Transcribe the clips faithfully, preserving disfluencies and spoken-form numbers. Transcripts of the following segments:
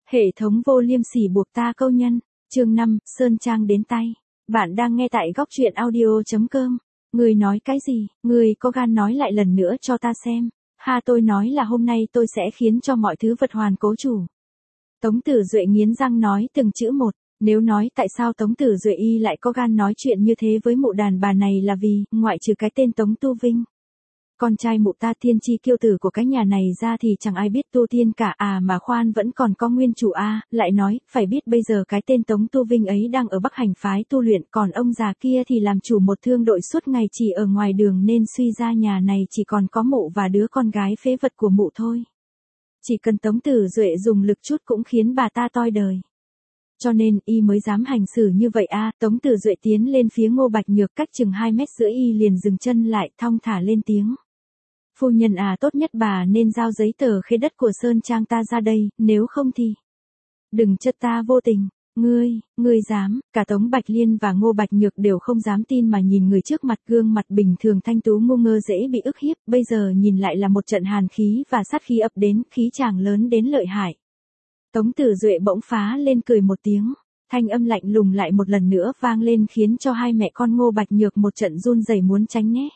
Hệ thống vô liêm sỉ buộc ta câu nhân. Chương năm, Sơn Trang đến tay. Bạn đang nghe tại góc truyện audio chấm com. Người nói cái gì, người có gan nói lại lần nữa cho ta xem. Ha, tôi nói là hôm nay tôi sẽ khiến cho mọi thứ vật hoàn cố chủ. Tống Tử Duệ nghiến răng nói từng chữ một. Nếu nói tại sao Tống Tử Duệ y lại có gan nói chuyện như thế với mụ đàn bà này là vì, ngoại trừ cái tên Tống Tu Vinh, con trai mụ ta thiên chi kiêu tử của cái nhà này ra thì chẳng ai biết tu tiên cả. À mà khoan, vẫn còn có nguyên chủ a. À, lại nói, phải biết bây giờ cái tên Tống Tu Vinh ấy đang ở Bắc Hành phái tu luyện, còn ông già kia thì làm chủ một thương đội suốt ngày chỉ ở ngoài đường, nên suy ra nhà này chỉ còn có mụ và đứa con gái phế vật của mụ thôi. Chỉ cần Tống Tử Duệ dùng lực chút cũng khiến bà ta toi đời. Cho nên y mới dám hành xử như vậy a. À, Tống Tử Duệ tiến lên phía Ngô Bạch Nhược cách chừng hai mét rưỡi, y liền dừng chân lại, thong thả lên tiếng. Phu nhân à, tốt nhất bà nên giao giấy tờ khế đất của Sơn Trang ta ra đây, nếu không thì đừng trách ta vô tình. Ngươi, ngươi dám? Cả Tống Bạch Liên và Ngô Bạch Nhược đều không dám tin mà nhìn người trước mặt, gương mặt bình thường thanh tú ngu ngơ dễ bị ức hiếp, bây giờ nhìn lại là một trận hàn khí và sát khí ập đến, khí chàng lớn đến lợi hại. Tống Tử Duệ bỗng phá lên cười một tiếng, thanh âm lạnh lùng lại một lần nữa vang lên khiến cho hai mẹ con Ngô Bạch Nhược một trận run rẩy muốn tránh né.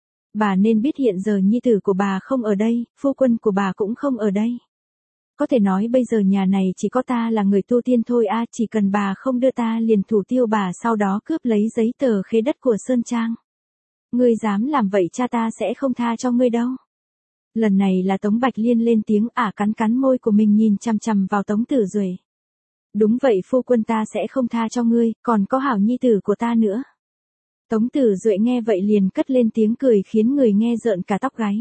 Bà nên biết hiện giờ nhi tử của bà không ở đây, phu quân của bà cũng không ở đây. Có thể nói bây giờ nhà này chỉ có ta là người tu tiên thôi a. À, chỉ cần bà không đưa ta liền thủ tiêu bà, sau đó cướp lấy giấy tờ khế đất của Sơn Trang. Ngươi dám làm vậy cha ta sẽ không tha cho ngươi đâu. Lần này là Tống Bạch Liên lên tiếng, ả à, cắn cắn môi của mình nhìn chằm chằm vào Tống Tử Duệ. Đúng vậy, phu quân ta sẽ không tha cho ngươi, còn có hảo nhi tử của ta nữa. Tống Tử Duệ nghe vậy liền cất lên tiếng cười khiến người nghe rợn cả tóc gáy.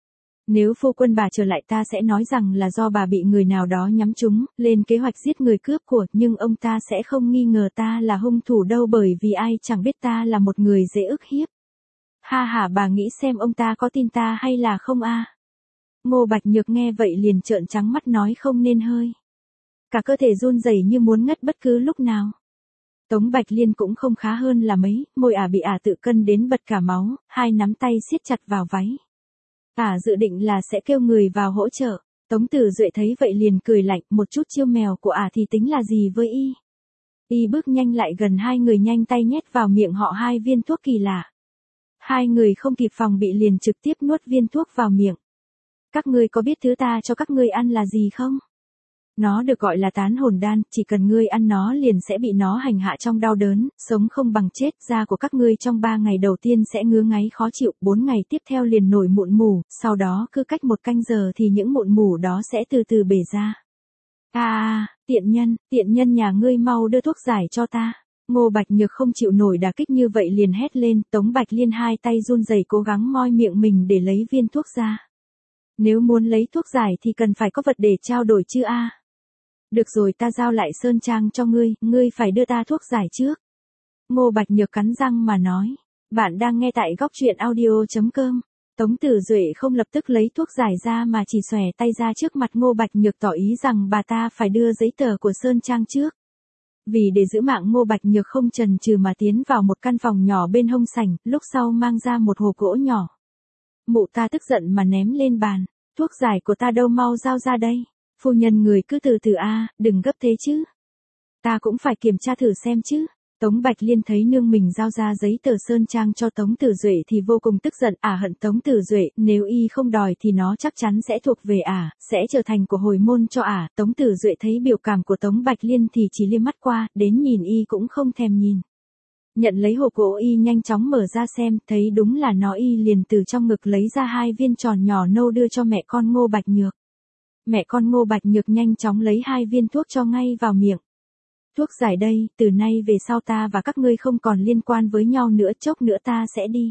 Nếu phu quân bà trở lại ta sẽ nói rằng là do bà bị người nào đó nhắm trúng, lên kế hoạch giết người cướp của, nhưng ông ta sẽ không nghi ngờ ta là hung thủ đâu, bởi vì ai chẳng biết ta là một người dễ ức hiếp. Ha ha, bà nghĩ xem ông ta có tin ta hay là không a? À? Ngô Bạch Nhược nghe vậy liền trợn trắng mắt nói không nên hơi. Cả cơ thể run rẩy như muốn ngất bất cứ lúc nào. Tống Bạch Liên cũng không khá hơn là mấy, môi ả bị ả tự cân đến bật cả máu, hai nắm tay siết chặt vào váy. Ả dự định là sẽ kêu người vào hỗ trợ. Tống Tử Duệ thấy vậy liền cười lạnh, một chút chiêu mèo của ả thì tính là gì với y. Y bước nhanh lại gần hai người, nhanh tay nhét vào miệng họ hai viên thuốc kỳ lạ. Hai người không kịp phòng bị liền trực tiếp nuốt viên thuốc vào miệng. Các ngươi có biết thứ ta cho các ngươi ăn là gì không? Nó được gọi là tán hồn đan, chỉ cần ngươi ăn nó liền sẽ bị nó hành hạ trong đau đớn, sống không bằng chết. Da của các ngươi trong ba ngày đầu tiên sẽ ngứa ngáy khó chịu, bốn ngày tiếp theo liền nổi mụn mủ, sau đó cứ cách một canh giờ thì những mụn mủ đó sẽ từ từ bể ra. À, à, tiện nhân, tiện nhân nhà ngươi mau đưa thuốc giải cho ta. Ngô Bạch Nhược không chịu nổi đả kích như vậy liền hét lên. Tống Bạch Liên hai tay run rẩy cố gắng moi miệng mình để lấy viên thuốc ra. Nếu muốn lấy thuốc giải thì cần phải có vật để trao đổi chứ a. À? Được rồi, ta giao lại Sơn Trang cho ngươi, ngươi phải đưa ta thuốc giải trước. Ngô Bạch Nhược cắn răng mà nói. Bạn đang nghe tại góc truyện audio chấm com. Tống Tử Duệ không lập tức lấy thuốc giải ra mà chỉ xòe tay ra trước mặt Ngô Bạch Nhược, tỏ ý rằng bà ta phải đưa giấy tờ của Sơn Trang trước. Vì để giữ mạng, Ngô Bạch Nhược không chần chừ mà tiến vào một căn phòng nhỏ bên hông sảnh, lúc sau mang ra một hộp gỗ nhỏ. Mụ ta tức giận mà ném lên bàn. Thuốc giải của ta đâu, mau giao ra đây. Phu nhân người cứ từ từ a, à, đừng gấp thế chứ. Ta cũng phải kiểm tra thử xem chứ. Tống Bạch Liên thấy nương mình giao ra giấy tờ Sơn Trang cho Tống Tử Duệ thì vô cùng tức giận, ả à, hận Tống Tử Duệ, nếu y không đòi thì nó chắc chắn sẽ thuộc về ả, à, sẽ trở thành của hồi môn cho ả. À. Tống Tử Duệ thấy biểu cảm của Tống Bạch Liên thì chỉ liếc mắt qua, đến nhìn y cũng không thèm nhìn. Nhận lấy hộp gỗ, y nhanh chóng mở ra xem, thấy đúng là nó, y liền từ trong ngực lấy ra hai viên tròn nhỏ nâu đưa cho mẹ con Ngô Bạch Nhược. Mẹ con Ngô Bạch Nhược nhanh chóng lấy hai viên thuốc cho ngay vào miệng. Thuốc giải đây, từ nay về sau ta và các ngươi không còn liên quan với nhau nữa, chốc nữa ta sẽ đi.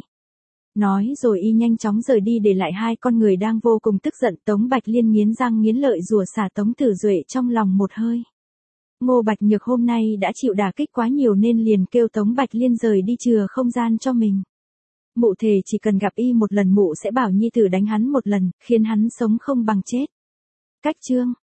Nói rồi y nhanh chóng rời đi để lại hai con người đang vô cùng tức giận. Tống Bạch Liên nghiến răng nghiến lợi rủa xả Tống Tử Duệ trong lòng một hơi. Ngô Bạch Nhược hôm nay đã chịu đả kích quá nhiều nên liền kêu Tống Bạch Liên rời đi chừa không gian cho mình. Mụ thề chỉ cần gặp y một lần mụ sẽ bảo nhi tử đánh hắn một lần, khiến hắn sống không bằng chết. Cách chương